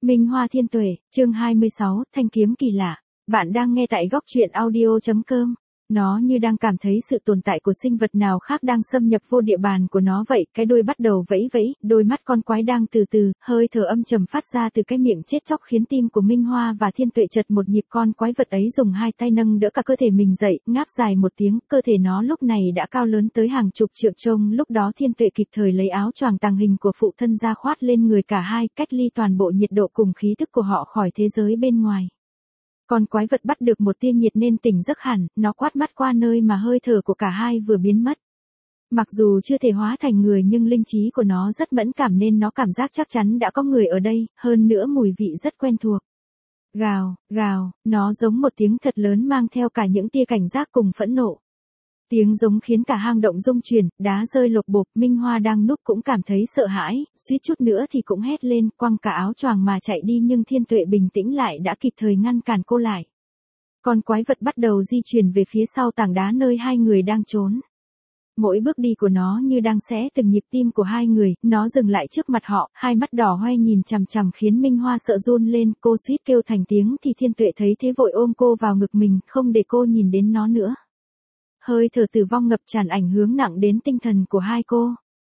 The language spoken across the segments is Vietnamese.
Minh Hoa Thiên Tuệ, chương 26, Thanh kiếm kỳ lạ. Bạn đang nghe tại góc truyện audio.com. Nó như đang cảm thấy sự tồn tại của sinh vật nào khác đang xâm nhập vô địa bàn của nó vậy, cái đuôi bắt đầu vẫy vẫy, đôi mắt con quái đang từ từ, hơi thở âm trầm phát ra từ cái miệng chết chóc khiến tim của Minh Hoa và Thiên Tuệ chật một nhịp. Con quái vật ấy dùng hai tay nâng đỡ cả cơ thể mình dậy, ngáp dài một tiếng, cơ thể nó lúc này đã cao lớn tới hàng chục trượng trông. Lúc đó Thiên Tuệ kịp thời lấy áo choàng tàng hình của phụ thân ra khoát lên người cả hai, cách ly toàn bộ nhiệt độ cùng khí thức của họ khỏi thế giới bên ngoài. Con quái vật bắt được một tia nhiệt nên tỉnh giấc hẳn, nó quát mắt qua nơi mà hơi thở của cả hai vừa biến mất. Mặc dù chưa thể hóa thành người nhưng linh trí của nó rất mẫn cảm nên nó cảm giác chắc chắn đã có người ở đây, hơn nữa mùi vị rất quen thuộc. Gào, gào, nó giống một tiếng thật lớn mang theo cả những tia cảnh giác cùng phẫn nộ. Tiếng giống khiến cả hang động rung chuyển, đá rơi lột bột. Minh Hoa đang núp cũng cảm thấy sợ hãi, suýt chút nữa thì cũng hét lên, quăng cả áo choàng mà chạy đi, nhưng Thiên Tuệ bình tĩnh lại đã kịp thời ngăn cản cô lại. Con quái vật bắt đầu di chuyển về phía sau tảng đá nơi hai người đang trốn. Mỗi bước đi của nó như đang xé từng nhịp tim của hai người. Nó dừng lại trước mặt họ, hai mắt đỏ hoe nhìn chằm chằm khiến Minh Hoa sợ run lên, cô suýt kêu thành tiếng thì Thiên Tuệ thấy thế vội ôm cô vào ngực mình, không để cô nhìn đến nó nữa. Hơi thở tử vong ngập tràn ảnh hưởng nặng đến tinh thần của hai cô.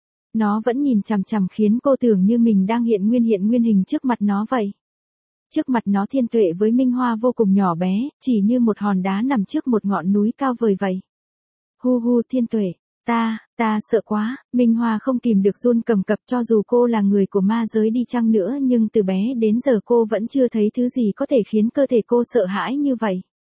Nó vẫn nhìn chằm chằm khiến cô tưởng như mình đang hiện nguyên hình trước mặt nó vậy. Trước mặt nó Thiên Tuệ với Minh Hoa vô cùng nhỏ bé, chỉ như một hòn đá nằm trước một ngọn núi cao vời vậy. Hu hu Thiên Tuệ, ta sợ quá. Minh Hoa không kìm được run cầm cập, cho dù cô là người của ma giới đi chăng nữa nhưng từ bé đến giờ cô vẫn chưa thấy thứ gì có thể khiến cơ thể cô sợ hãi như vậy.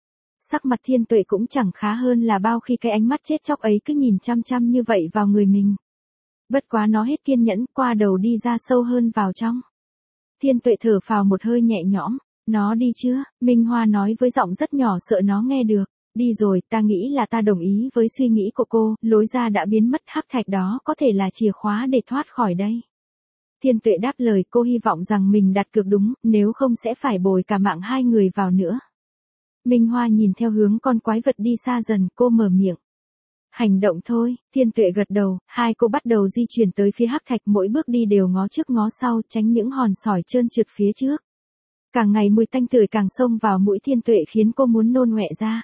Sắc mặt Thiên Tuệ cũng chẳng khá hơn là bao khi cái ánh mắt chết chóc ấy cứ nhìn chăm chăm như vậy vào người mình. Bất quá nó hết kiên nhẫn, qua đầu đi ra sâu hơn vào trong. Thiên Tuệ thở phào một hơi nhẹ nhõm. Nó đi chưa? Minh Hoa nói với giọng rất nhỏ sợ nó nghe được. Đi rồi, ta nghĩ là ta đồng ý với suy nghĩ của cô, lối ra đã biến mất, hắc thạch đó có thể là chìa khóa để thoát khỏi đây. Thiên Tuệ đáp lời, cô hy vọng rằng mình đặt cược đúng, nếu không sẽ phải bồi cả mạng hai người vào nữa. Minh Hoa nhìn theo hướng con quái vật đi xa dần, cô mở miệng. Hành động thôi. Thiên Tuệ gật đầu, hai cô bắt đầu di chuyển tới phía hắc thạch, mỗi bước đi đều ngó trước ngó sau, tránh những hòn sỏi trơn trượt phía trước. Càng ngày mùi tanh tưởi càng xông vào mũi Thiên Tuệ khiến cô muốn nôn ọe ra.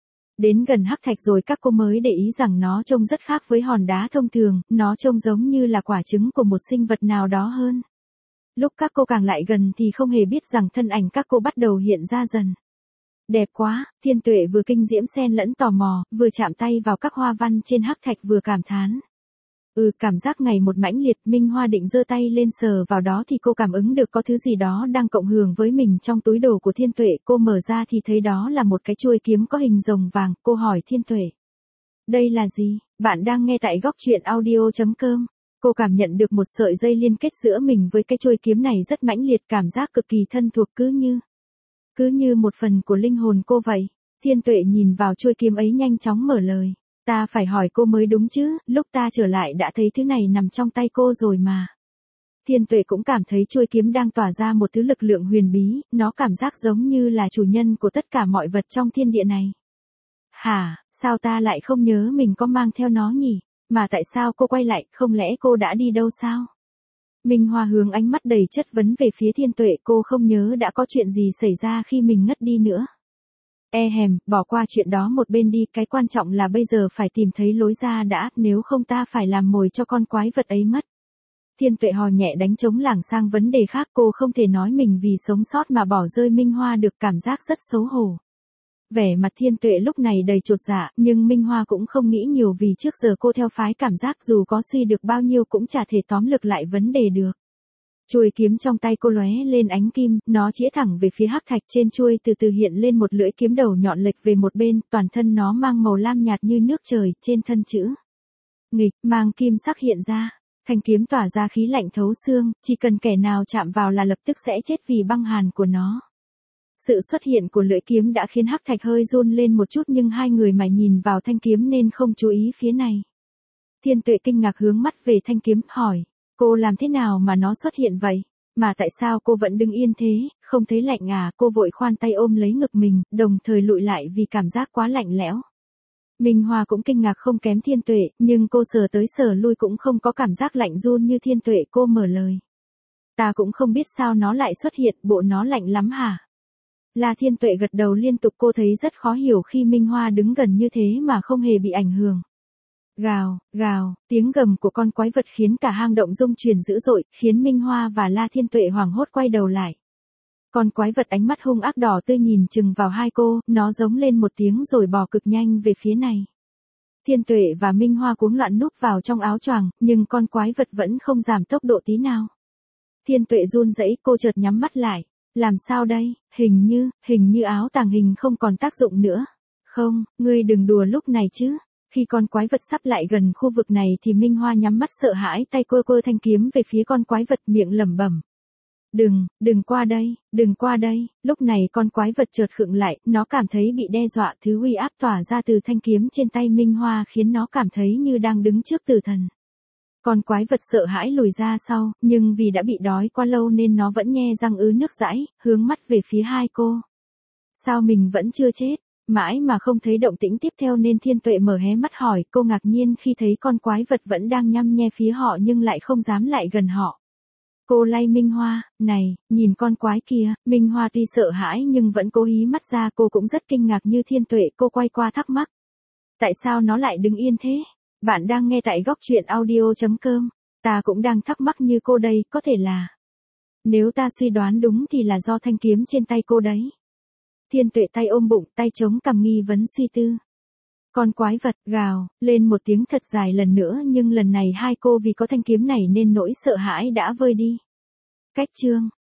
Đến gần hắc thạch rồi các cô mới để ý rằng nó trông rất khác với hòn đá thông thường, nó trông giống như là quả trứng của một sinh vật nào đó hơn. Lúc các cô càng lại gần thì không hề biết rằng thân ảnh các cô bắt đầu hiện ra dần. Đẹp quá. Thiên Tuệ vừa kinh diễm xen lẫn tò mò, vừa chạm tay vào các hoa văn trên hắc thạch vừa cảm thán. Cảm giác ngày một mãnh liệt. Minh Hoa định giơ tay lên sờ vào đó thì cô cảm ứng được có thứ gì đó đang cộng hưởng với mình trong túi đồ của Thiên Tuệ. Cô mở ra thì thấy đó là một cái chuôi kiếm có hình rồng vàng. Cô hỏi Thiên Tuệ. Đây là gì? Bạn đang nghe tại góc truyện audio.com. Cô cảm nhận được một sợi dây liên kết giữa mình với cái chuôi kiếm này rất mãnh liệt, cảm giác cực kỳ thân thuộc, cứ như một phần của linh hồn cô vậy. Thiên Tuệ nhìn vào chuôi kiếm ấy nhanh chóng mở lời. Ta phải hỏi cô mới đúng chứ, lúc ta trở lại đã thấy thứ này nằm trong tay cô rồi mà. Thiên Tuệ cũng cảm thấy chuôi kiếm đang tỏa ra một thứ lực lượng huyền bí, nó cảm giác giống như là chủ nhân của tất cả mọi vật trong thiên địa này. Hả, sao ta lại không nhớ mình có mang theo nó nhỉ? Mà tại sao cô quay lại, không lẽ cô đã đi đâu sao? Minh Hoa hướng ánh mắt đầy chất vấn về phía Thiên Tuệ, cô không nhớ đã có chuyện gì xảy ra khi mình ngất đi nữa. Bỏ qua chuyện đó một bên đi, cái quan trọng là bây giờ phải tìm thấy lối ra đã, nếu không ta phải làm mồi cho con quái vật ấy mất. Thiên Tuệ hò nhẹ đánh trống lảng sang vấn đề khác, cô không thể nói mình vì sống sót mà bỏ rơi Minh Hoa được, cảm giác rất xấu hổ. Vẻ mặt Thiên Tuệ lúc này đầy chột dạ, nhưng Minh Hoa cũng không nghĩ nhiều vì trước giờ cô theo phái cảm giác dù có suy được bao nhiêu cũng chả thể tóm lược lại vấn đề được. Chuôi kiếm trong tay cô lóe lên ánh kim, nó chĩa thẳng về phía hắc thạch, trên chuôi từ từ hiện lên một lưỡi kiếm đầu nhọn lệch về một bên, toàn thân nó mang màu lam nhạt như nước trời, trên thân chữ nghịch mang kim sắc hiện ra. Thanh kiếm tỏa ra khí lạnh thấu xương, chỉ cần kẻ nào chạm vào là lập tức sẽ chết vì băng hàn của nó. Sự xuất hiện của lưỡi kiếm đã khiến hắc thạch hơi run lên một chút, nhưng hai người mải nhìn vào thanh kiếm nên không chú ý phía này. Thiên Tuệ kinh ngạc hướng mắt về thanh kiếm, hỏi. Cô làm thế nào mà nó xuất hiện vậy? Mà tại sao cô vẫn đứng yên thế, không thấy lạnh à? Cô vội khoan tay ôm lấy ngực mình, đồng thời lụi lại vì cảm giác quá lạnh lẽo. Minh Hoa cũng kinh ngạc không kém Thiên Tuệ, nhưng cô sờ tới sờ lui cũng không có cảm giác lạnh run như Thiên Tuệ. Cô mở lời. Ta cũng không biết sao nó lại xuất hiện, bộ nó lạnh lắm hả? La Thiên Tuệ gật đầu liên tục, cô thấy rất khó hiểu khi Minh Hoa đứng gần như thế mà không hề bị ảnh hưởng. Gào, gào, tiếng gầm của con quái vật khiến cả hang động rung chuyển dữ dội, khiến Minh Hoa và La Thiên Tuệ hoảng hốt quay đầu lại. Con quái vật ánh mắt hung ác đỏ tươi nhìn chừng vào hai cô, nó giống lên một tiếng rồi bò cực nhanh về phía này. Thiên Tuệ và Minh Hoa cuống loạn núp vào trong áo choàng, nhưng con quái vật vẫn không giảm tốc độ tí nào. Thiên Tuệ run rẩy, cô chợt nhắm mắt lại. Làm sao đây, hình như áo tàng hình không còn tác dụng nữa. Không, ngươi đừng đùa lúc này chứ. Khi con quái vật sắp lại gần khu vực này thì Minh Hoa nhắm mắt sợ hãi, tay quơ quơ thanh kiếm về phía con quái vật, miệng lẩm bẩm. Đừng qua đây, lúc này con quái vật chợt khựng lại, nó cảm thấy bị đe dọa, thứ uy áp tỏa ra từ thanh kiếm trên tay Minh Hoa khiến nó cảm thấy như đang đứng trước tử thần. Con quái vật sợ hãi lùi ra sau, nhưng vì đã bị đói quá lâu nên nó vẫn nhe răng ứ nước dãi, hướng mắt về phía hai cô. Sao mình vẫn chưa chết? Mãi mà không thấy động tĩnh tiếp theo nên Thiên Tuệ mở hé mắt hỏi, cô ngạc nhiên khi thấy con quái vật vẫn đang nhăm nhe phía họ nhưng lại không dám lại gần họ. Cô lay Minh Hoa, này, nhìn con quái kia. Minh Hoa tuy sợ hãi nhưng vẫn cố hí mắt ra, cô cũng rất kinh ngạc như Thiên Tuệ, cô quay qua thắc mắc. Tại sao nó lại đứng yên thế? Bạn đang nghe tại góc truyện audio.com. Ta cũng đang thắc mắc như cô đây, có thể là... Nếu ta suy đoán đúng thì là do thanh kiếm trên tay cô đấy. Thiên Tuệ tay ôm bụng, tay chống cằm nghi vấn suy tư. Con quái vật gào lên một tiếng thật dài lần nữa, nhưng lần này hai cô vì có thanh kiếm này nên nỗi sợ hãi đã vơi đi. Cách chương